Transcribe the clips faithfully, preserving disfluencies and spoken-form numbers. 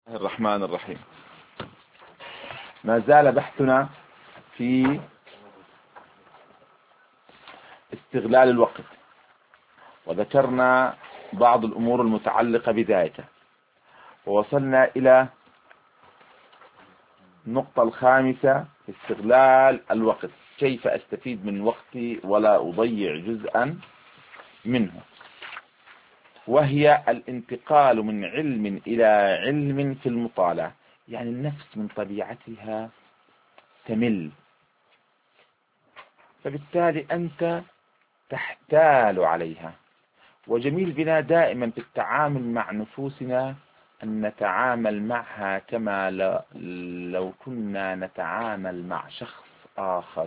الرحمن الرحيم. ما زال بحثنا في استغلال الوقت، وذكرنا بعض الأمور المتعلقة بذلك، ووصلنا إلى النقطة الخامسة في استغلال الوقت: كيف أستفيد من وقتي ولا أضيع جزءا منه، وهي الانتقال من علم إلى علم في المطالعة. يعني النفس من طبيعتها تمل، فبالتالي أنت تحتال عليها. وجميل بنا دائما في التعامل مع نفوسنا أن نتعامل معها كما لو كنا نتعامل مع شخص آخر،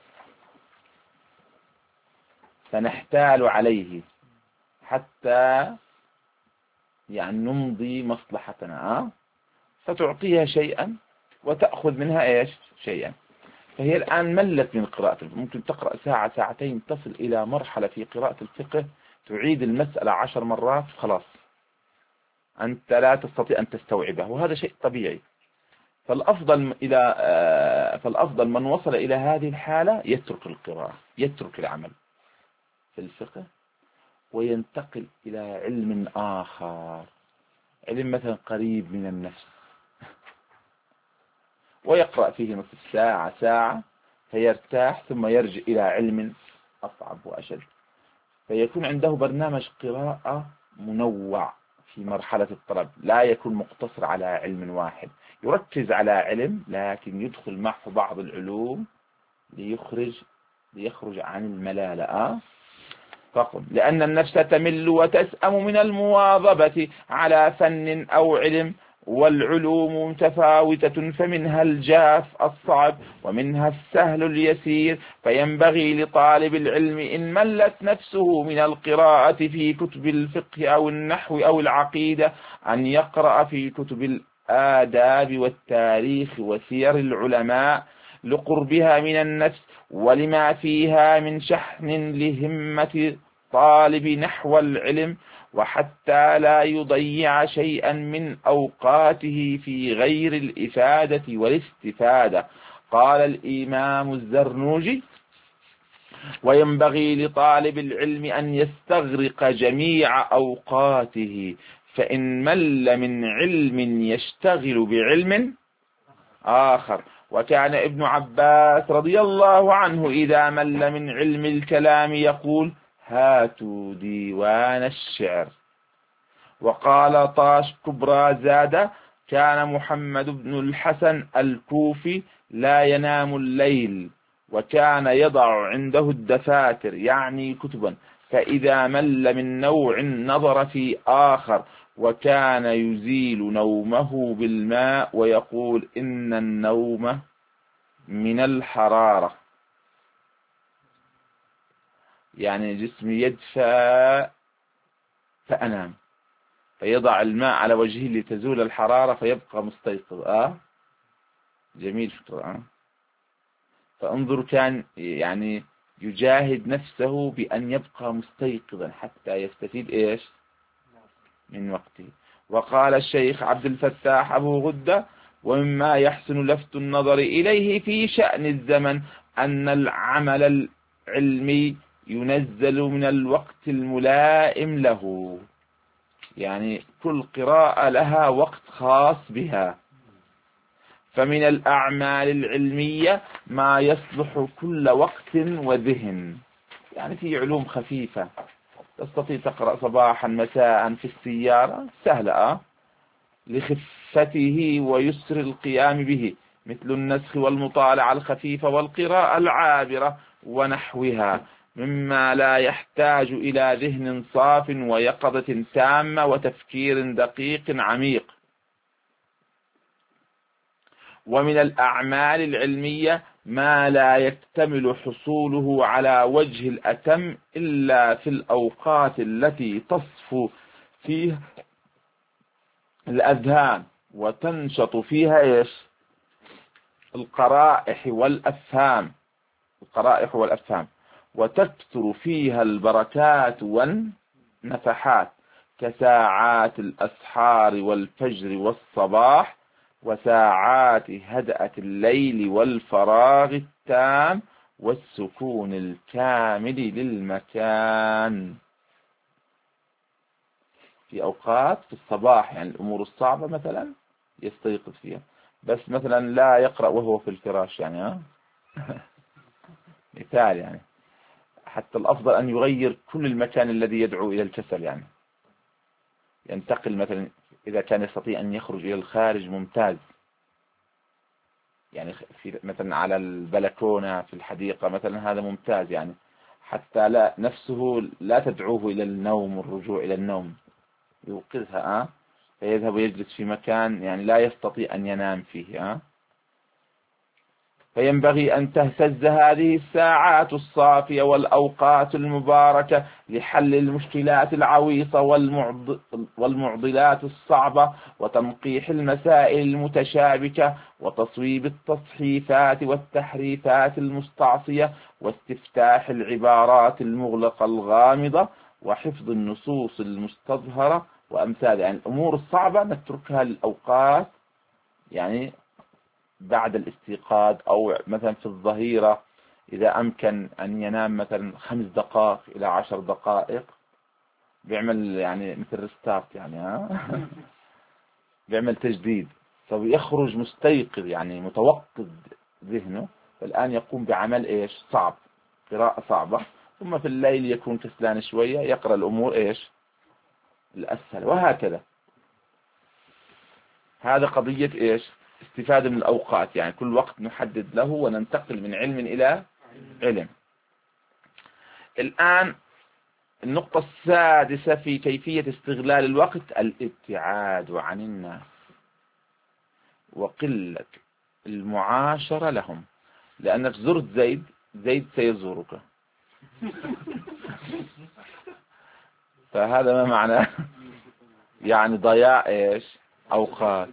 فنحتال عليه حتى يعني نمضي مصلحتنا، أه؟ فتعطيها شيئا وتأخذ منها إيش شيئا. فهي الآن ملت من قراءة، ممكن تقرأ ساعة ساعتين، تصل إلى مرحلة في قراءة الفقه تعيد المسألة عشر مرات، خلاص أنت لا تستطيع أن تستوعبه، وهذا شيء طبيعي. فالأفضل إلى فالأفضل من وصل إلى هذه الحالة يترك القراءة، يترك العمل في الفقه، وينتقل إلى علم آخر، علم مثلا قريب من النفس، ويقرأ فيه نصف ساعة ساعة فيرتاح، ثم يرجع إلى علم أصعب وأشد، فيكون عنده برنامج قراءة منوع في مرحلة الطلب، لا يكون مقتصر على علم واحد، يركز على علم لكن يدخل معه بعض العلوم ليخرج ليخرج عن الملالة. أه؟ فقط لأن النفس تمل وتسأم من المواظبة على فن أو علم، والعلوم متفاوتة، فمنها الجاف الصعب ومنها السهل اليسير، فينبغي لطالب العلم إن ملت نفسه من القراءة في كتب الفقه أو النحو أو العقيدة أن يقرأ في كتب الآداب والتاريخ وسير العلماء، لقربها من النفس ولما فيها من شحن لهمة طالب نحو العلم، وحتى لا يضيع شيئا من أوقاته في غير الإفادة والاستفادة. قال الإمام الزرنوجي: وينبغي لطالب العلم أن يستغرق جميع أوقاته، فإن مل من علم يشتغل بعلم آخر. وكان ابن عباس رضي الله عنه إذا مل من علم الكلام يقول: هاتوا ديوان الشعر. وقال طاش كبرى زاد: كان محمد بن الحسن الكوفي لا ينام الليل، وكان يضع عنده الدفاتر يعني كتبا، فإذا مل من نوع نظر في آخر، وكان يزيل نومه بالماء ويقول: إن النوم من الحرارة، يعني جسمي يدفى فأنام، فيضع الماء على وجهه لتزول الحرارة فيبقى مستيقظ. آه جميل فكرة. آه فانظر، كان يعني يجاهد نفسه بأن يبقى مستيقظا حتى يستفيد إيش من وقته. وقال الشيخ عبد الفتاح أبو غدة: ومما يحسن لفت النظر إليه في شأن الزمن أن العمل العلمي ينزل من الوقت الملائم له، يعني كل قراءة لها وقت خاص بها. فمن الأعمال العلمية ما يصلح كل وقت وذهن، يعني في علوم خفيفة تستطيع تقرأ صباحا مساء في السيارة، سهلة لخفته ويسر القيام به، مثل النسخ والمطالعة الخفيفة والقراءة العابرة ونحوها، مما لا يحتاج إلى ذهن صاف ويقظة تامة وتفكير دقيق عميق. ومن الأعمال العلمية ما لا يكتمل حصوله على وجه الأتم إلا في الأوقات التي تصفو فيها الأذهان وتنشط فيها إيش القرائح والأفهام القرائح والأفهام وتكثر فيها البركات والنفحات، كساعات الأسحار والفجر والصباح، وساعات هدأة الليل والفراغ التام، والسكون الكامل للمكان. في أوقات في الصباح يعني الأمور الصعبة مثلا يستيقظ فيها، بس مثلا لا يقرأ وهو في الفراش يعني ها مثال يعني. حتى الأفضل أن يغير كل المكان الذي يدعو إلى الكسل، يعني ينتقل مثلا إذا كان يستطيع أن يخرج إلى الخارج ممتاز، يعني في مثلا على البلكونة في الحديقة مثلا هذا ممتاز، يعني حتى لا نفسه لا تدعوه إلى النوم والرجوع إلى النوم، يوقظها أه؟ فيذهب ويجلس في مكان يعني لا يستطيع أن ينام فيه أه؟ فينبغي أن تهتز هذه الساعات الصافية والأوقات المباركة لحل المشكلات العويصة والمعضلات الصعبة، وتنقيح المسائل المتشابكة، وتصويب التصحيفات والتحريفات المستعصية، واستفتاح العبارات المغلقة الغامضة، وحفظ النصوص المستظهرة وأمثال. يعني الأمور الصعبة نتركها للأوقات يعني بعد الاستيقاظ، أو مثلا في الظهيرة إذا أمكن أن ينام مثلا خمس دقائق إلى عشر دقائق بيعمل يعني مثل ريستارت يعني ها بيعمل تجديد، فبيخرج مستيقظ يعني متوقد ذهنه، فالآن يقوم بعمل إيش صعب، قراءة صعبة، ثم في الليل يكون كسلان شوية يقرأ الأمور إيش الأسهل، وهكذا. هذا قضية إيش استفادة من الأوقات، يعني كل وقت نحدد له وننتقل من علم إلى علم. الآن النقطة السادسة في كيفية استغلال الوقت الابتعاد عن الناس وقلة المعاشرة لهم، لأنك زرت زيد زيد سيزورك فهذا ما معناه يعني ضياع إيش أوقات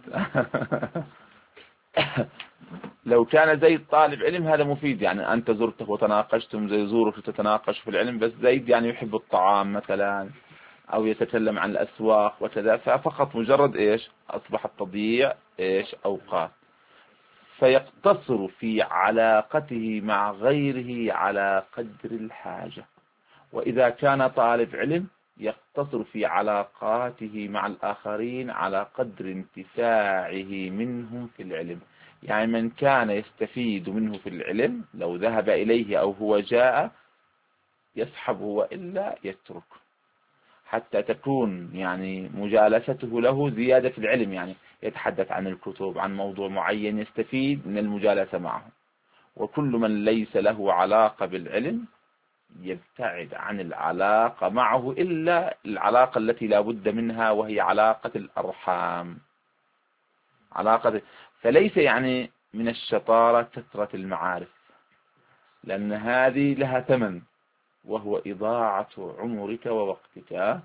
لو كان زيد طالب علم هذا مفيد، يعني أنت زرته وتناقشتم زي زورك تتناقش في العلم، بس زيد يعني يحب الطعام مثلا أو يتكلم عن الأسواق وكذا، ففقط مجرد إيش أصبحت تضييع إيش أوقات. فيقتصر في علاقته مع غيره على قدر الحاجة، وإذا كان طالب علم يقتصر في علاقاته مع الآخرين على قدر انتفاعه منهم في العلم. يعني من كان يستفيد منه في العلم لو ذهب إليه أو هو جاء يسحبه، وإلا يترك، حتى تكون يعني مجالسته له زيادة في العلم، يعني يتحدث عن الكتب عن موضوع معين يستفيد من المجالسة معه. وكل من ليس له علاقة بالعلم يبتعد عن العلاقة معه، إلا العلاقة التي لا بد منها وهي علاقة الأرحام. علاقة فليس يعني من الشطارة كثرة المعارف، لأن هذه لها ثمن وهو إضاعة عمرك ووقتك،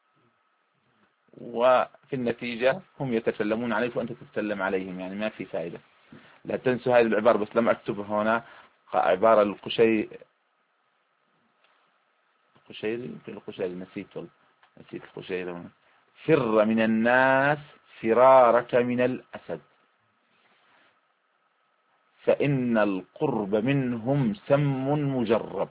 وفي النتيجة هم يتكلمون عليك وأنت تتكلم عليهم، يعني ما في فائدة. لا تنسوا هذه العبارة، بس لم أكتبها هنا، عبارة القشيري القشيري القشيري نسيت والله نسيت القشيري هنا. فر من الناس فرارك من الأسد، فإن القرب منهم سم مجرب.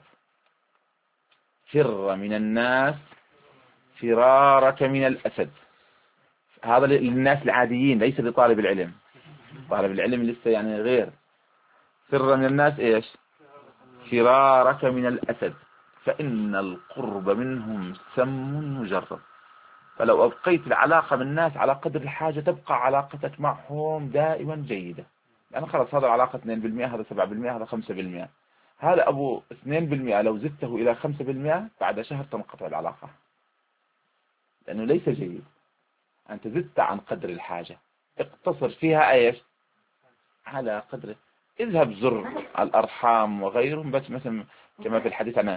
فر من الناس فرارك من الأسد، هذا للناس العاديين ليس لطالب العلم، طالب العلم لسه يعني غير. فر من الناس إيش فرارك من الأسد، فإن القرب منهم سم مجرب. فلو أبقيت العلاقة بالناس على قدر الحاجة تبقى علاقتك معهم دائما جيدة، لأن يعني خلاص هذا علاقة اثنين بالمئة، هذا سبعة بالمئة، هذا خمسة بالمئة. هذا أبو اثنين بالمئة لو زدته إلى خمسة بالمئة بعد شهر تنقطع العلاقة، لأنه ليس جيد. أنت زدت عن قدر الحاجة، اقتصر فيها إيش على قدر. اذهب زر الأرحام وغيرهم، بس مثلا كما في الحديث عن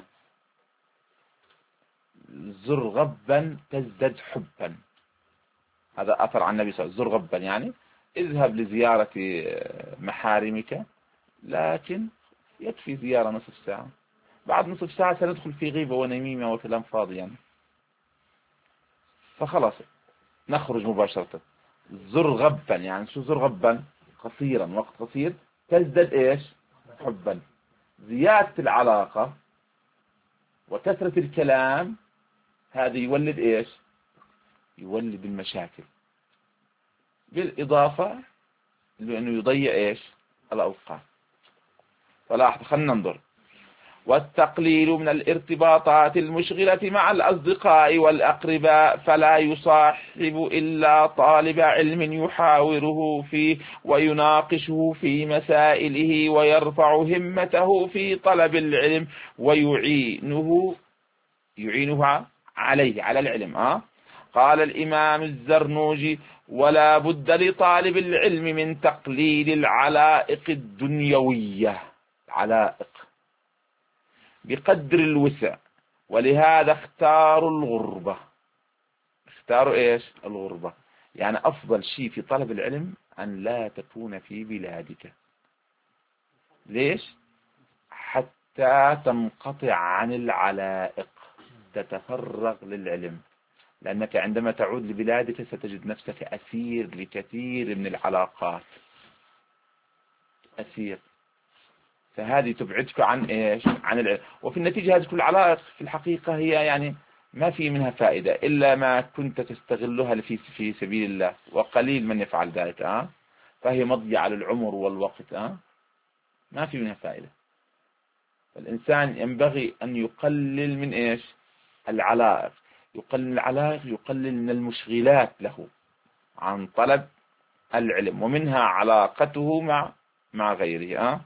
زر غبا تزدد حبا، هذا أثر عن النبي صلى الله عليه وسلم. زر غبا يعني اذهب لزيارة محارمك، لكن يكفي زيارة نصف ساعة، بعد نصف ساعة سندخل في غيبة ونميمة وكلام فاضي يعني. فخلاص نخرج مباشرة. زر غبا، يعني شو زر غبا؟ قصيرا، وقت قصير تزدد إيش؟ حبا. زيادة العلاقة وكثرة الكلام هذا يولد إيش؟ يولد المشاكل، بالإضافة لأنه يضيع إيش؟ الأوقات. فلاحظ، خلنا ننظر. والتقليل من الارتباطات المشغلة مع الأصدقاء والأقرباء، فلا يصاحب إلا طالب علم يحاوره فيه ويناقشه في مسائله ويرفع همته في طلب العلم ويعينه يعينه عليه على العلم. أه؟ قال الإمام الزرنوجي: ولا بد لطالب العلم من تقليل العلائق الدنيوية، علائق بقدر الوسع، ولهذا اختاروا الغربة. اختاروا ايش؟ الغربة. يعني افضل شيء في طلب العلم ان لا تكون في بلادك. ليش؟ حتى تنقطع عن العلائق، تتفرغ للعلم، لأنك عندما تعود لبلادك ستجد نفسك أسير لكثير من العلاقات، أسير. فهذه تبعدك عن إيش؟ عن العلم. وفي النتيجة هذه كل العلائق في الحقيقة هي يعني ما في منها فائدة إلا ما كنت تستغلها في في سبيل الله، وقليل من يفعل ذلك. أه؟ فهي مضيعة للعمر والوقت. أه؟ ما في منها فائدة. الإنسان ينبغي أن يقلل من إيش؟ العلائق. يقلل العلائق، يقلل من المشغلات له عن طلب العلم، ومنها علاقته مع مع غيره. أه؟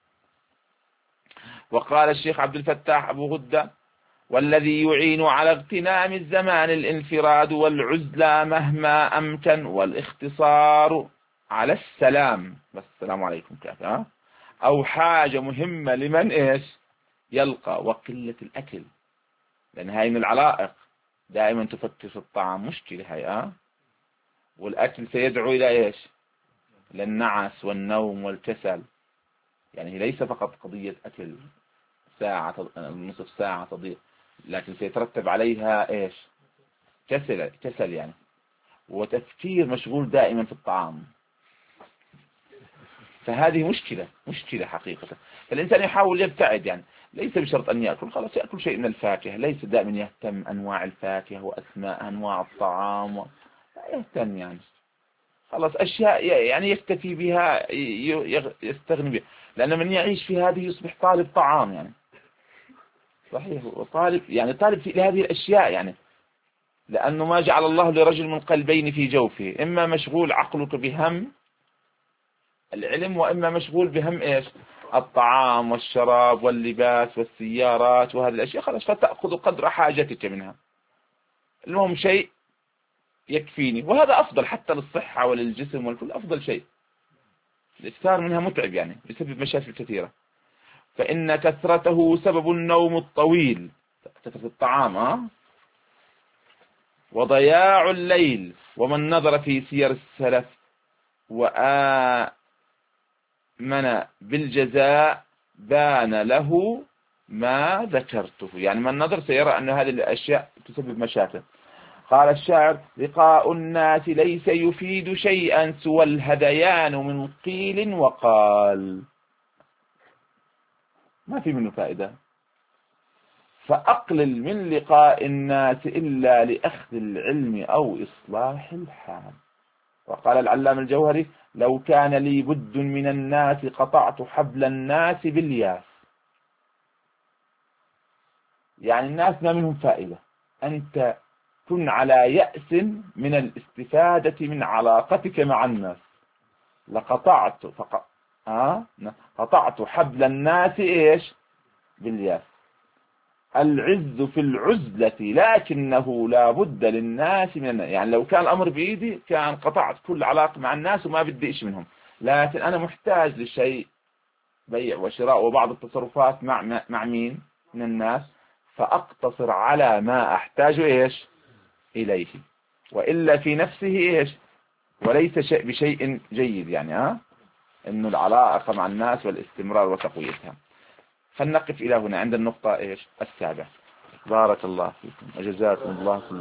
وقال الشيخ عبد الفتاح أبو غدة: والذي يعين على اغتنام الزمان الانفراد والعزلة مهما أمكن، والاختصار على السلام، بس السلام عليكم كافي. أه؟ أو حاجة مهمة لمن إيش؟ يلقى، وقلة الأكل، لأن هاي من العلائق. دائما تفكر في الطعام، مشكلة هاي. أه؟ والأكل سيدعو إلى إيش؟ للنعس والنوم والكسل. يعني هي ليس فقط قضية أكل ساعة نصف ساعة تضيع، لكن سيترتب عليها إيش؟ كسل كسل يعني، وتفكير مشغول دائما في الطعام. فهذه مشكلة مشكلة حقيقة. فالإنسان يحاول يبتعد، يعني ليس بشرط أن يأكل، خلاص يأكل شيء من الفاكهة، ليس دائما يهتم أنواع الفاكهة وأسماء أنواع الطعام و... لا يهتم، يعني خلاص أشياء يعني يكتفي بها، يستغني بها، لأن من يعيش في هذه يصبح طالب طعام. يعني صحيح، وطالب يعني طالب في هذه الأشياء، يعني لأنه ما جعل الله لرجل من قلبين في جوفه، إما مشغول عقلك بهم العلم، وإما مشغول بهم إيش؟ الطعام والشراب واللباس والسيارات وهذه الأشياء. خلاص، فتأخذ قدر حاجتك منها، المهم شيء يكفيني، وهذا أفضل حتى للصحة وللجسم والكل، أفضل شيء. الإكثار منها متعب، يعني بسبب مشاكل كثيرة. فإن كثرته سبب النوم الطويل، كثرة الطعام، أه؟ وضياع الليل. ومن نظر في سير السلف وآمن بالجزاء بان له ما ذكرته. يعني من نظر سيرى أن هذه الأشياء تسبب مشاكل. قال الشاعر: لقاء الناس ليس يفيد شيئا سوى الهذيان من قيل وقال. ما في منه فائدة. فأقلل من لقاء الناس إلا لأخذ العلم أو إصلاح الحال. وقال العلامة الجوهري: لو كان لي بد من الناس قطعت حبل الناس بالياس. يعني الناس ما منهم فائدة، أنت كن على يأس من الاستفادة من علاقتك مع الناس. لقطعت فقط آه؟ قطعت حبل الناس إيش؟ بالياس. العز في العزلة لكنه لا بد للناس من الناس. يعني لو كان الأمر بإيدي كان قطعت كل علاقة مع الناس وما بدي إيش منهم، لكن أنا محتاج لشيء، بيع وشراء وبعض التصرفات مع مع مين؟ من الناس. فأقتصر على ما أحتاج إيش؟ إليه، وإلا في نفسه إيش؟ وليس شيء بشيء جيد. يعني ها أه؟ إنه العلاقة مع الناس والاستمرار وتقويتها. فلنقف إلى هنا عند النقطة إيش؟ السابعة. بارك الله فيكم وجزاكم الله كل